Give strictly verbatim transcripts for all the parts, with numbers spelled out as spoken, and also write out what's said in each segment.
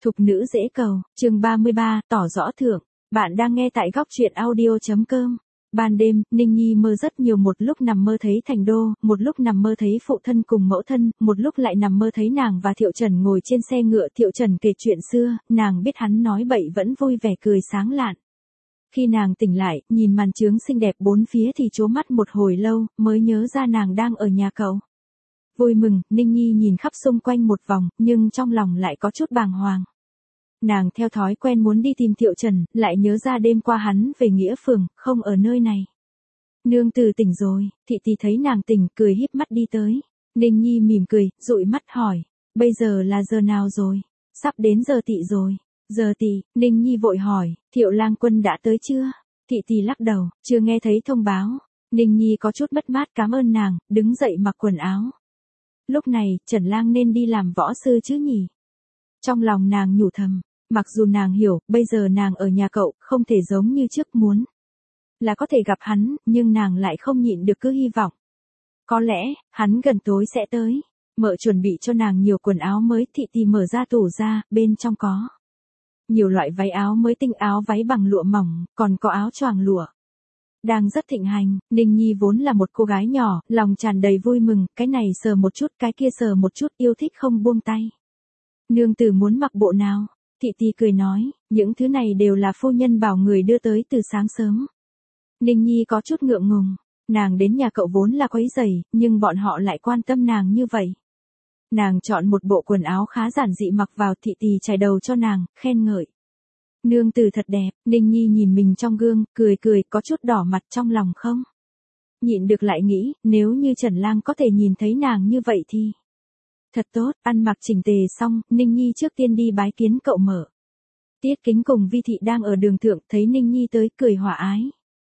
Thục nữ dễ cầu, chương ba mươi ba, tỏ rõ thưởng. Bạn đang nghe tại góc truyện audio chấm com. Ban đêm, Ninh Nhi mơ rất nhiều, một lúc nằm mơ thấy thành đô, một lúc nằm mơ thấy phụ thân cùng mẫu thân, một lúc lại nằm mơ thấy nàng và Thiệu Trần ngồi trên xe ngựa. Thiệu Trần kể chuyện xưa, nàng biết hắn nói bậy vẫn vui vẻ cười sáng lạn. Khi nàng tỉnh lại, nhìn màn trướng xinh đẹp bốn phía thì trố mắt một hồi lâu, mới nhớ ra nàng đang ở nhà cậu. Vui mừng, Ninh Nhi nhìn khắp xung quanh một vòng, nhưng trong lòng lại có chút bàng hoàng. Nàng theo thói quen muốn đi tìm Thiệu Trần, lại nhớ ra đêm qua hắn về Nghĩa Phường, không ở nơi này. Nương tử tỉnh rồi, thị tỷ thấy nàng tỉnh, cười híp mắt đi tới. Ninh Nhi mỉm cười, dụi mắt hỏi, bây giờ là giờ nào rồi? Sắp đến giờ tỵ rồi. Giờ tỵ, Ninh Nhi vội hỏi, Thiệu lang quân đã tới chưa? Thị tỷ lắc đầu, chưa nghe thấy thông báo. Ninh Nhi có chút mất mát cảm ơn nàng, đứng dậy mặc quần áo. Lúc này, Trần lang nên đi làm võ sư chứ nhỉ? Trong lòng nàng nhủ thầm. Mặc dù nàng hiểu, bây giờ nàng ở nhà cậu, không thể giống như trước, muốn là có thể gặp hắn, nhưng nàng lại không nhịn được cứ hy vọng. Có lẽ, hắn gần tối sẽ tới. Mợ chuẩn bị cho nàng nhiều quần áo mới, thị tỷ mở ra tủ ra, bên trong có nhiều loại váy áo mới tinh, áo váy bằng lụa mỏng, còn có áo choàng lụa. Đang rất thịnh hành, Ninh Nhi vốn là một cô gái nhỏ, lòng tràn đầy vui mừng, cái này sờ một chút, cái kia sờ một chút, yêu thích không buông tay. Nương tử muốn mặc bộ nào? Thị tỷ cười nói, những thứ này đều là phu nhân bảo người đưa tới từ sáng sớm. Ninh Nhi có chút ngượng ngùng, nàng đến nhà cậu vốn là quấy rầy, nhưng bọn họ lại quan tâm nàng như vậy. Nàng chọn một bộ quần áo khá giản dị mặc vào, thị tỷ chải đầu cho nàng, khen ngợi. Nương tử thật đẹp. Ninh Nhi nhìn mình trong gương, cười cười, có chút đỏ mặt trong lòng không nhịn được lại nghĩ, nếu như Trần lang có thể nhìn thấy nàng như vậy thì thật tốt. Ăn mặc chỉnh tề xong, Ninh Nhi trước tiên đi bái kiến cậu mở. Tiết Kính cùng Vi thị đang ở đường thượng, thấy Ninh Nhi tới, cười hòa ái.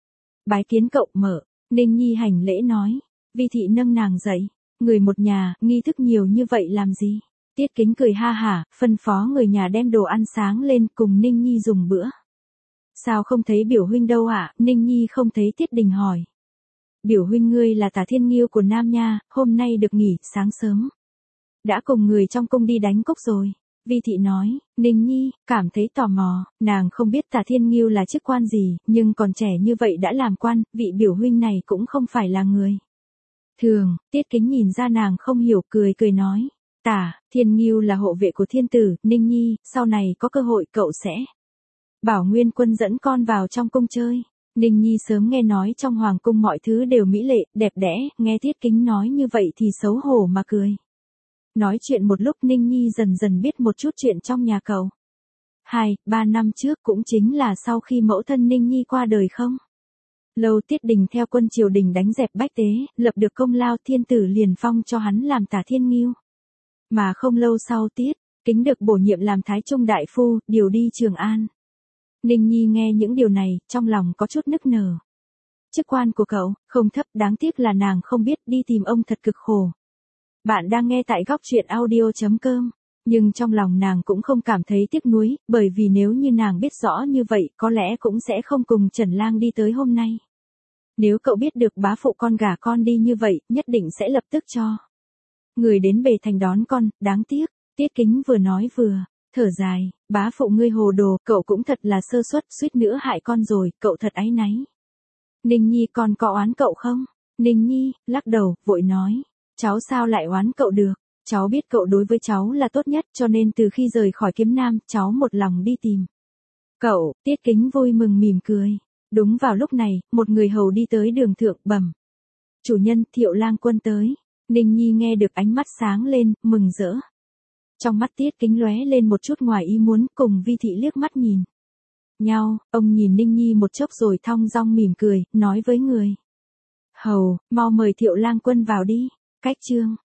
Bái kiến cậu mở. Ninh Nhi hành lễ nói. Vi thị nâng nàng dậy. Người một nhà, nghi thức nhiều như vậy làm gì? Tiết Kính cười ha hả, phân phó người nhà đem đồ ăn sáng lên, cùng Ninh Nhi dùng bữa. Sao không thấy biểu huynh đâu ạ? À? Ninh Nhi không thấy Tiết Đình hỏi. Biểu huynh ngươi là Tả Thiên Nghiêu của Nam Nha, hôm nay được nghỉ, sáng sớm đã cùng người trong cung đi đánh cốc rồi. Vi thị nói. Ninh Nhi cảm thấy tò mò, nàng không biết Tả Thiên Nghiêu là chức quan gì, nhưng còn trẻ như vậy đã làm quan, vị biểu huynh này cũng không phải là người thường. Tiết Kính nhìn ra nàng không hiểu, cười cười nói. Tả Thiên Nghiêu là hộ vệ của thiên tử, Ninh Nhi, sau này có cơ hội cậu sẽ bảo Nguyên Quân dẫn con vào trong cung chơi. Ninh Nhi sớm nghe nói trong hoàng cung mọi thứ đều mỹ lệ, đẹp đẽ, nghe Tiết Kính nói như vậy thì xấu hổ mà cười. Nói chuyện một lúc, Ninh Nhi dần dần biết một chút chuyện trong nhà cậu. Hai, ba năm trước, cũng chính là sau khi mẫu thân Ninh Nhi qua đời không lâu, Tiết Đình theo quân triều đình đánh dẹp bách tế, lập được công lao, thiên tử liền phong cho hắn làm Tả Thiên Nghiêu. Mà không lâu sau, Tiết Kính được bổ nhiệm làm Thái Trung đại phu, điều đi Trường An. Ninh Nhi nghe những điều này, trong lòng có chút nức nở. Chức quan của cậu không thấp, đáng tiếc là nàng không biết, đi tìm ông thật cực khổ. Bạn đang nghe tại góc truyện audio chấm com. Nhưng trong lòng nàng cũng không cảm thấy tiếc nuối, bởi vì nếu như nàng biết rõ như vậy, có lẽ cũng sẽ không cùng Trần lang đi tới hôm nay. Nếu cậu biết được bá phụ con gả con đi như vậy, nhất định sẽ lập tức cho người đến bề thành đón con, đáng tiếc. Tiết Kính vừa nói vừa thở dài, bá phụ ngươi hồ đồ, cậu cũng thật là sơ suất, suýt nữa hại con rồi, cậu thật áy náy. Ninh Nhi con có oán cậu không? Ninh Nhi lắc đầu, vội nói, cháu sao lại oán cậu được? Cháu biết cậu đối với cháu là tốt nhất, cho nên từ khi rời khỏi Kiếm Nam, cháu một lòng đi tìm cậu. Tiết Kính vui mừng mỉm cười. Đúng vào lúc này, một người hầu đi tới đường thượng, bẩm. Chủ nhân, Thiệu lang quân tới. Ninh Nhi nghe được ánh mắt sáng lên, mừng rỡ. Trong mắt Tiết Kính lóe lên một chút ngoài ý muốn, cùng Vi thị liếc mắt nhìn nhau, ông nhìn Ninh Nhi một chốc rồi thong dong mỉm cười, nói với người hầu, mau mời Thiệu lang quân vào đi. Cách chương